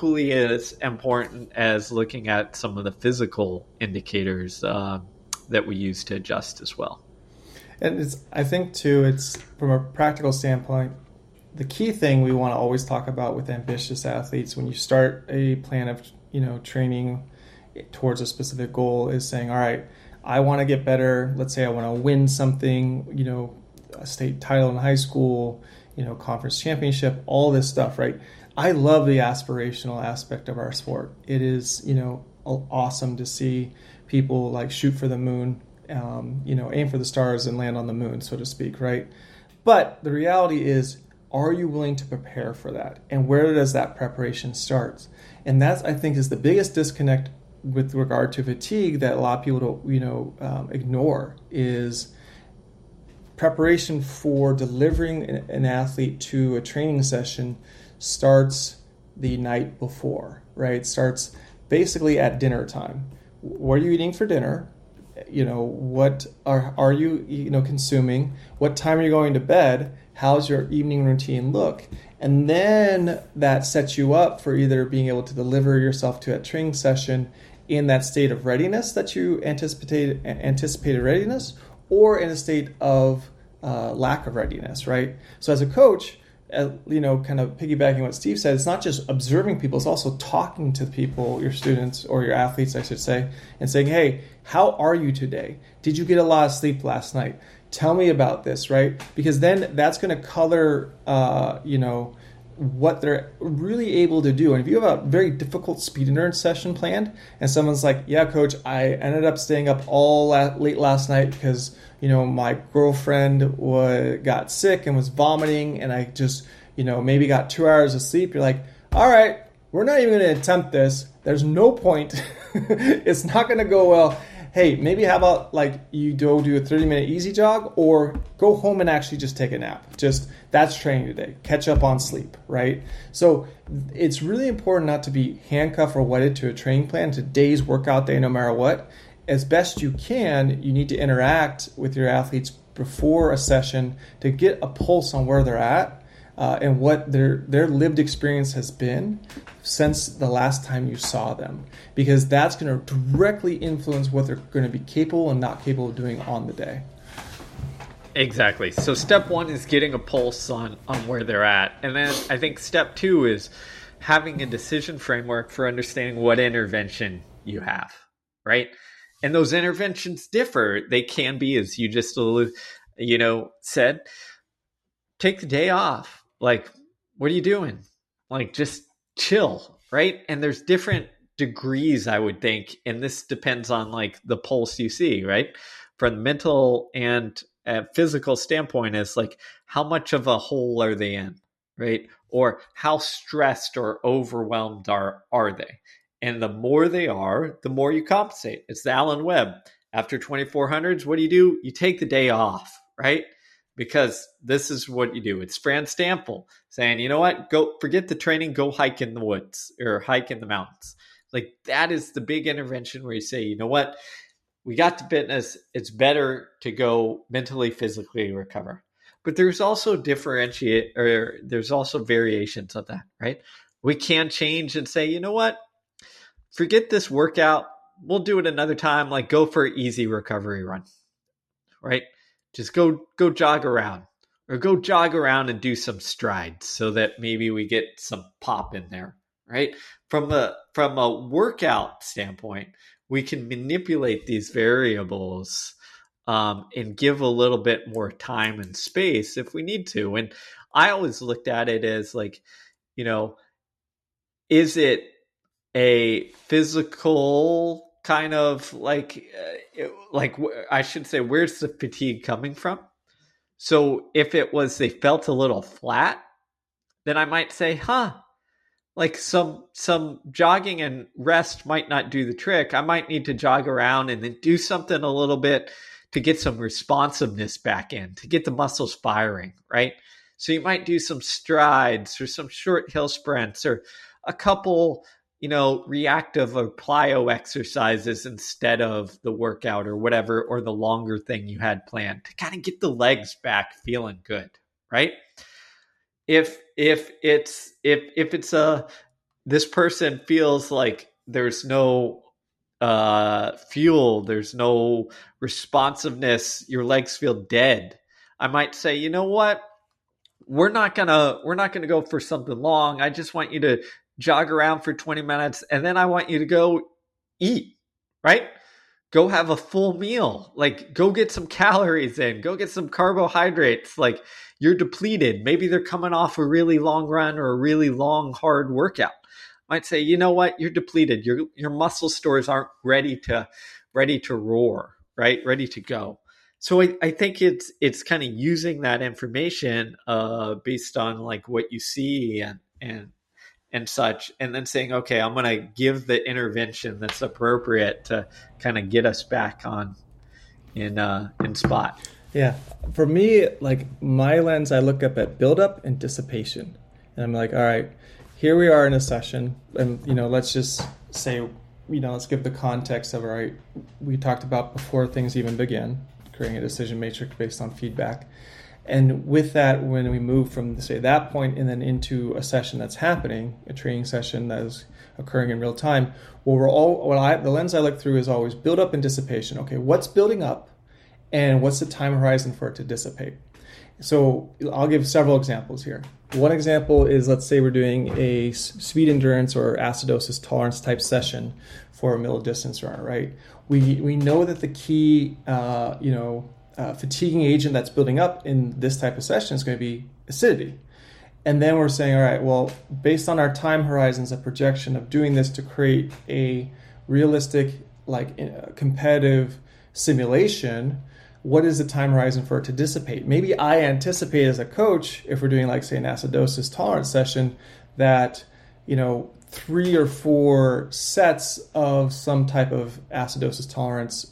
as important as looking at some of the physical indicators that we use to adjust as well. And I think too, it's from a practical standpoint, the key thing we want to always talk about with ambitious athletes when you start a plan of training towards a specific goal is saying, all right, I want to get better. Let's say I want to win something, a state title in high school, conference championship, all this stuff, right? I love the aspirational aspect of our sport. It is, awesome to see people like shoot for the moon, aim for the stars and land on the moon, so to speak, right? But the reality is, are you willing to prepare for that? And where does that preparation start? And that, I think, is the biggest disconnect with regard to fatigue that a lot of people don't, ignore is preparation for delivering an athlete to a training session starts the night before, right? Starts basically at dinner time. What are you eating for dinner? What are you consuming? What time are you going to bed? How's your evening routine look? And then that sets you up for either being able to deliver yourself to a training session in that state of readiness that you anticipated readiness, or in a state of lack of readiness, right? So as a coach, kind of piggybacking what Steve said, it's not just observing people, it's also talking to people, your students or your athletes, I should say, and saying, hey, how are you today? Did you get a lot of sleep last night? Tell me about this, right? Because then that's going to color, what they're really able to do. And if you have a very difficult speed endurance session planned and someone's like, yeah, coach, I ended up staying up all late last night because, my girlfriend got sick and was vomiting and I just, maybe got 2 hours of sleep. You're like, all right, we're not even going to attempt this. There's no point. It's not going to go well. Hey, maybe how about like you go do a 30-minute easy jog or go home and actually just take a nap. That's training today. Catch up on sleep, right? So it's really important not to be handcuffed or wedded to a training plan, today's workout day, no matter what. As best you can, you need to interact with your athletes before a session to get a pulse on where they're at and what their lived experience has been since the last time you saw them, because that's going to directly influence what they're going to be capable and not capable of doing on the day. Exactly. So step one is getting a pulse on where they're at. And then I think step two is having a decision framework for understanding what intervention you have, right? And those interventions differ. They can be, as you just said, take the day off. Like, what are you doing? Like, just chill, right? And there's different degrees, I would think, and this depends on like the pulse you see, right? From the mental and physical standpoint, is like how much of a hole are they in, right? Or how stressed or overwhelmed are they? And the more they are, the more you compensate. It's the Allen Webb. After 2400s, what do? You take the day off, right? because this is what you do. It's Fran Stampfl saying, you know what, go forget the training, go hike in the woods or hike in the mountains. Like that is the big intervention where you say, you know what, we got to fitness. It's better to go mentally, physically recover. But there's also there's also variations of that, right? We can change and say, you know what, forget this workout. We'll do it another time. Like go for an easy recovery run, right? Just go jog around or go jog around and do some strides so that maybe we get some pop in there, right? From a workout standpoint, we can manipulate these variables and give a little bit more time and space if we need to. And I always looked at it as like, you know, is it a physical kind of like I should say, where's the fatigue coming from? So if it was they felt a little flat, then I might say, like some jogging and rest might not do the trick. I might need to jog around and then do something a little bit to get some responsiveness back in, to get the muscles firing, right? So you might do some strides or some short hill sprints or a couple, you know, reactive or plyo exercises instead of the workout or whatever, or the longer thing you had planned to kind of get the legs back feeling good, right? If it's this person feels like there's no fuel, there's no responsiveness, your legs feel dead, I might say, you know what, we're not gonna go for something long. I just want you to jog around for 20 minutes and then I want you to go eat, right? Go have a full meal, like go get some calories in, go get some carbohydrates. Like you're depleted. Maybe they're coming off a really long run or a really long, hard workout. Might say, you know what, you're depleted. Your muscle stores aren't ready to roar, right? Ready to go. So I think it's kind of using that information based on like what you see and such, and then saying, okay, I'm going to give the intervention that's appropriate to kind of get us back on in spot. Yeah. For me, like my lens, I look up at buildup and dissipation. And I'm like, all right, here we are in a session. And, you know, let's just say, you know, let's give the context of, all right, we talked about before things even begin, creating a decision matrix based on feedback. And with that, when we move from, say, that point and then into a session that's happening, a training session that is occurring in real time, the lens I look through is always build up and dissipation. Okay, what's building up and what's the time horizon for it to dissipate? So I'll give several examples here. One example is, let's say we're doing a speed endurance or acidosis tolerance type session for a middle distance runner, right? We know that the key, fatiguing agent that's building up in this type of session is going to be acidity. And then we're saying, all right, well, based on our time horizons, a projection of doing this to create a realistic, competitive simulation, what is the time horizon for it to dissipate? Maybe I anticipate as a coach, if we're doing, like, say, an acidosis tolerance session, that, 3 or 4 sets of some type of acidosis tolerance,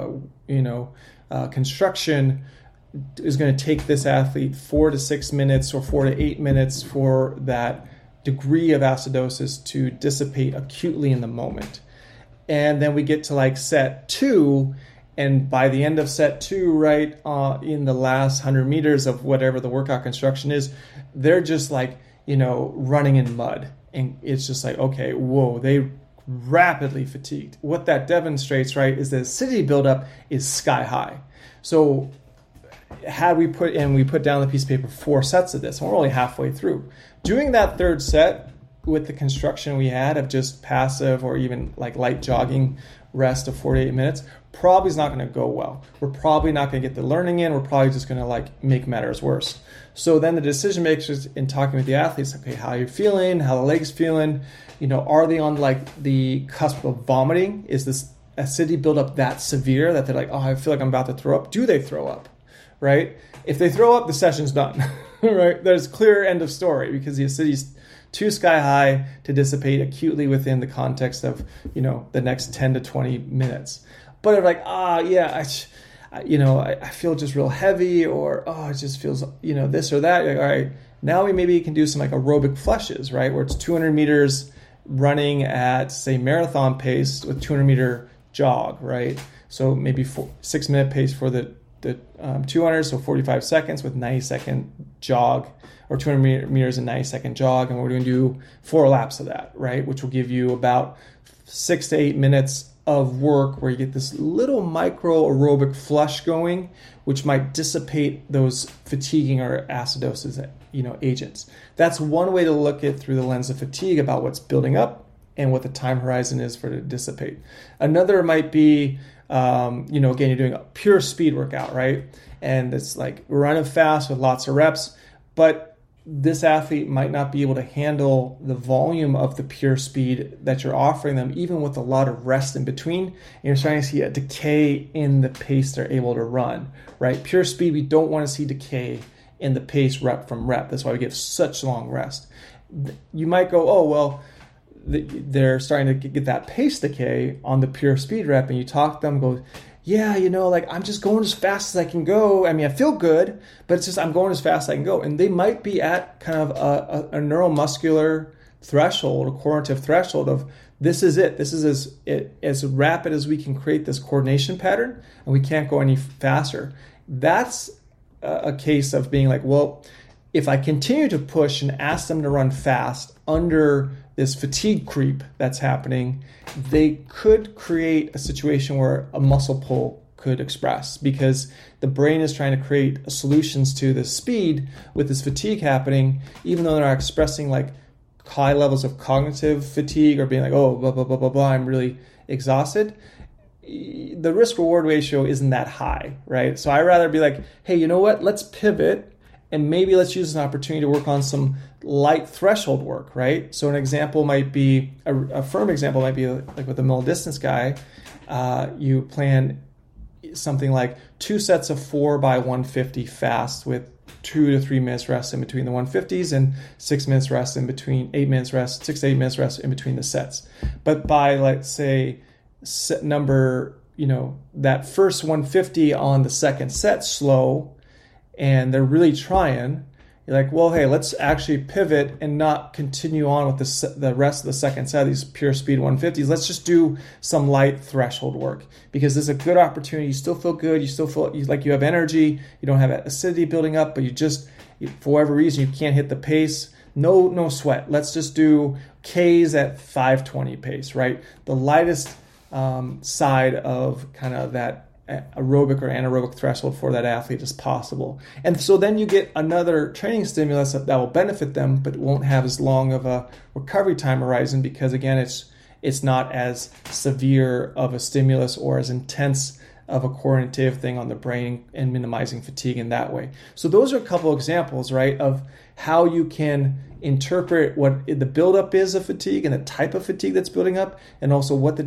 construction is going to take this athlete 4 to 6 minutes or 4 to 8 minutes for that degree of acidosis to dissipate acutely in the moment. And then we get to set 2, and by the end of set 2, right, in the last 100 meters of whatever the workout construction is, they're just running in mud. And it's just okay, whoa, they rapidly fatigued. What that demonstrates, right, is the acidity buildup is sky high. So had we put down the piece of paper 4 sets of this, and we're only halfway through. Doing that 3rd set with the construction we had of just passive or even light jogging rest of 48 minutes probably is not going to go well. We're probably not going to get the learning in. We're probably just going to make matters worse. So then the decision makers in talking with the athletes, okay, how are you feeling? How are the legs feeling? Are they on the cusp of vomiting? Is this acidity buildup that severe that they're oh, I feel like I'm about to throw up? Do they throw up? Right? If they throw up, the session's done. Right? There's clear end of story because the acidity's too sky high to dissipate acutely within the context of the next 10 to 20 minutes. But if I feel just real heavy, or, oh, it just feels, this or that. Like, all right, now we maybe can do some like aerobic flushes, right? Where it's 200 meters running at, say, marathon pace with 200-meter jog, right? So maybe 6-minute pace for the 200, so 45 seconds with 90-second jog, or 200 meters and 90-second jog. And we're going to do 4 laps of that, right? Which will give you about 6 to 8 minutes of work where you get this little micro aerobic flush going, which might dissipate those fatiguing or acidosis, agents. That's one way to look at through the lens of fatigue about what's building up and what the time horizon is for it to dissipate. Another might be, again, you're doing a pure speed workout, right? And it's like running fast with lots of reps, but this athlete might not be able to handle the volume of the pure speed that you're offering them, even with a lot of rest in between. And you're starting to see a decay in the pace they're able to run, right? Pure speed, we don't want to see decay in the pace rep from rep. That's why we give such long rest. You might go, oh, well, they're starting to get that pace decay on the pure speed rep, and you talk to them, go, yeah, like I'm just going as fast as I can go. I mean, I feel good, but it's just I'm going as fast as I can go. And they might be at kind of a neuromuscular threshold, a coordinative threshold of this is it. This is as rapid as we can create this coordination pattern, and we can't go any faster. That's a case of being like, well, if I continue to push and ask them to run fast under this fatigue creep that's happening, they could create a situation where a muscle pull could express, because the brain is trying to create solutions to the speed with this fatigue happening, even though they're not expressing like high levels of cognitive fatigue or being like, oh, blah, blah, blah, blah, blah, I'm really exhausted. The risk reward ratio isn't that high, right? So I'd rather be like, hey, you know what? Let's pivot and maybe let's use an opportunity to work on some light threshold work, right? So an example might be, a firm example might be like with a middle distance guy, you plan something like 2 sets of 4 by 150 fast with 2 to 3 minutes rest in between the 150s and 6 minutes rest in between, 8 minutes rest, 6 to 8 minutes rest in between the sets. But by, let's say, set number, that first 150 on the second set slow, and they're really trying, you're like, well, hey, let's actually pivot and not continue on with the rest of the second set of these pure speed 150s. Let's just do some light threshold work, because there's a good opportunity. You still feel good. You still feel like you have energy. You don't have acidity building up, but for whatever reason, you can't hit the pace. No sweat. Let's just do Ks at 520 pace, right? The lightest side of kind of that aerobic or anaerobic threshold for that athlete as possible. And so then you get another training stimulus that will benefit them, but won't have as long of a recovery time horizon, because again, it's not as severe of a stimulus or as intense of a coordinative thing on the brain, and minimizing fatigue in that way. So those are a couple examples, right, of how you can interpret what the buildup is of fatigue and the type of fatigue that's building up, and also what the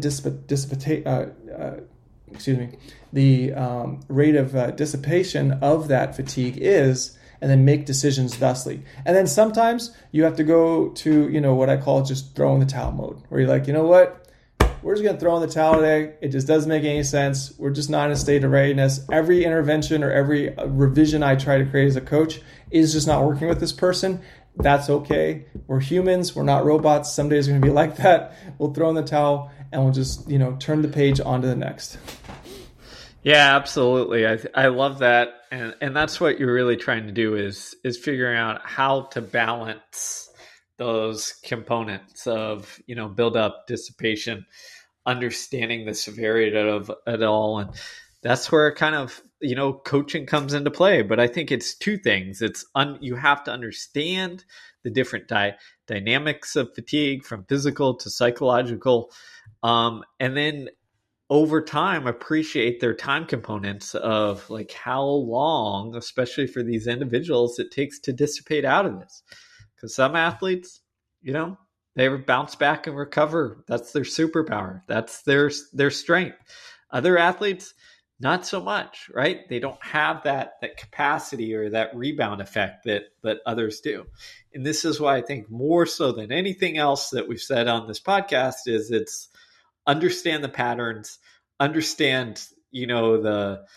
rate of dissipation of that fatigue is, and then make decisions thusly. And then sometimes you have to go to, what I call just throw in the towel mode, where you're like, you know what? We're just going to throw in the towel today. It just doesn't make any sense. We're just not in a state of readiness. Every intervention or every revision I try to create as a coach is just not working with this person. That's okay. We're humans. We're not robots. Some days are going to be like that. We'll throw in the towel and we'll just, turn the page on to the next. Yeah, absolutely. I love that. And that's what you're really trying to do is figuring out how to balance those components of, build up, dissipation, understanding the severity of it all. And that's where kind of, coaching comes into play. But I think it's two things. You have to understand the different dynamics of fatigue, from physical to psychological. And then over time, appreciate their time components of like how long, especially for these individuals, it takes to dissipate out of this. Because some athletes, they bounce back and recover. That's their superpower. That's their strength. Other athletes, not so much, right? They don't have that capacity or that rebound effect that others do. And this is why I think more so than anything else that we've said on this podcast is it's understand the patterns, understand,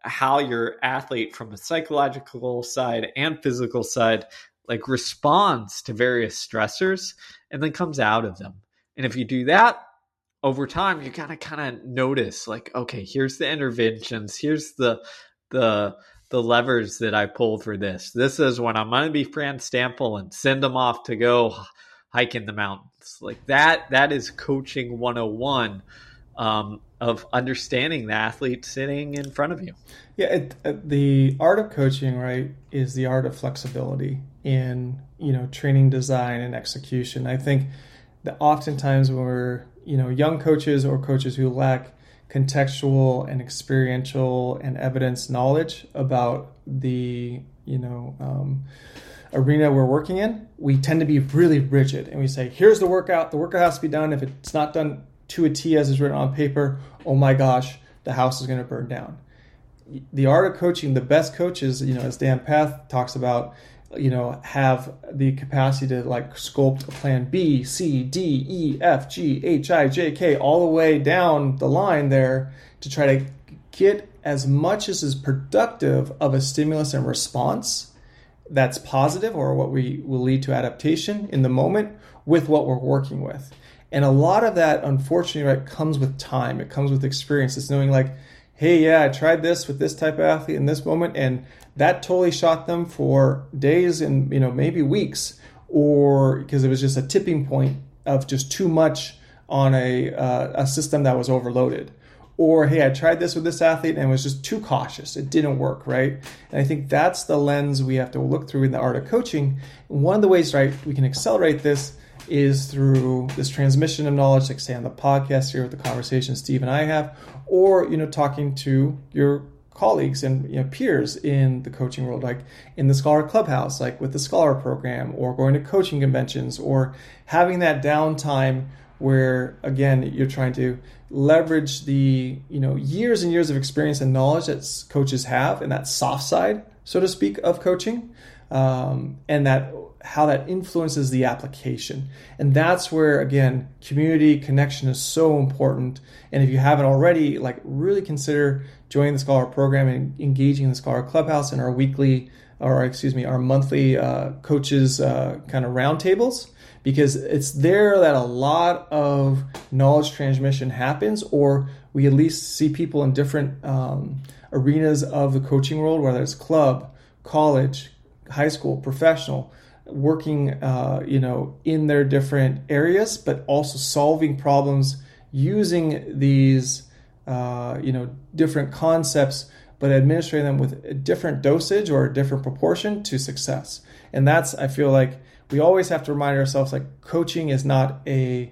how your athlete from a psychological side and physical side like responds to various stressors and then comes out of them. And if you do that over time, you gotta kind of notice like, okay, here's the interventions, here's the levers that I pull for this. This is when I'm gonna be Fran Stample and send them off to go hike in the mountains. Like that is coaching 101 of understanding the athlete sitting in front of you. Yeah, the art of coaching, right, is the art of flexibility in, training design and execution. I think that oftentimes when we're, young coaches or coaches who lack contextual and experiential and evidence knowledge about the, arena we're working in, we tend to be really rigid and we say, here's the workout has to be done. If it's not done to a T as is written on paper, oh my gosh, the house is going to burn down. The art of coaching, the best coaches, as Dan Peth talks about, have the capacity to like sculpt a plan B, C, D, E, F, G, H, I, J, K, all the way down the line there to try to get as much as is productive of a stimulus and response that's positive or what we will lead to adaptation in the moment with what we're working with. And a lot of that, unfortunately, right, comes with time. It comes with experience. It's knowing like, hey, yeah, I tried this with this type of athlete in this moment, and that totally shot them for days and maybe weeks, or because it was just a tipping point of just too much on a system that was overloaded. Or, hey, I tried this with this athlete and it was just too cautious. It didn't work, right? And I think that's the lens we have to look through in the art of coaching. One of the ways, right, we can accelerate this is through this transmission of knowledge, like say on the podcast here with the conversation Steve and I have, or, talking to your colleagues and peers in the coaching world, like in the Scholar Clubhouse, like with the Scholar Program, or going to coaching conventions, or having that downtime where, again, you're trying to leverage the, years and years of experience and knowledge that coaches have and that soft side, so to speak, of coaching, and that how that influences the application. And that's where, again, community connection is so important. And if you haven't already, like really consider joining the Scholar Program and engaging in the Scholar Clubhouse and our monthly coaches kind of roundtables, because it's there that a lot of knowledge transmission happens, or we at least see people in different arenas of the coaching world, whether it's club, college, high school, professional, working in their different areas, but also solving problems using these different concepts, but administering them with a different dosage or a different proportion to success. And that's, I feel like, we always have to remind ourselves, like, coaching is not a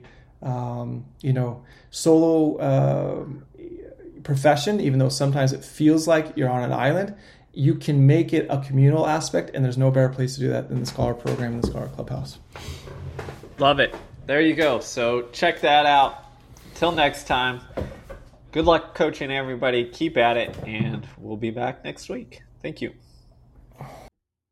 solo profession, even though sometimes it feels like you're on an island. You can make it a communal aspect, and there's no better place to do that than the Scholar Program and the Scholar Clubhouse. Love it. There you go. So check that out. Till next time, good luck coaching, everybody. Keep at it, and we'll be back next week. Thank you.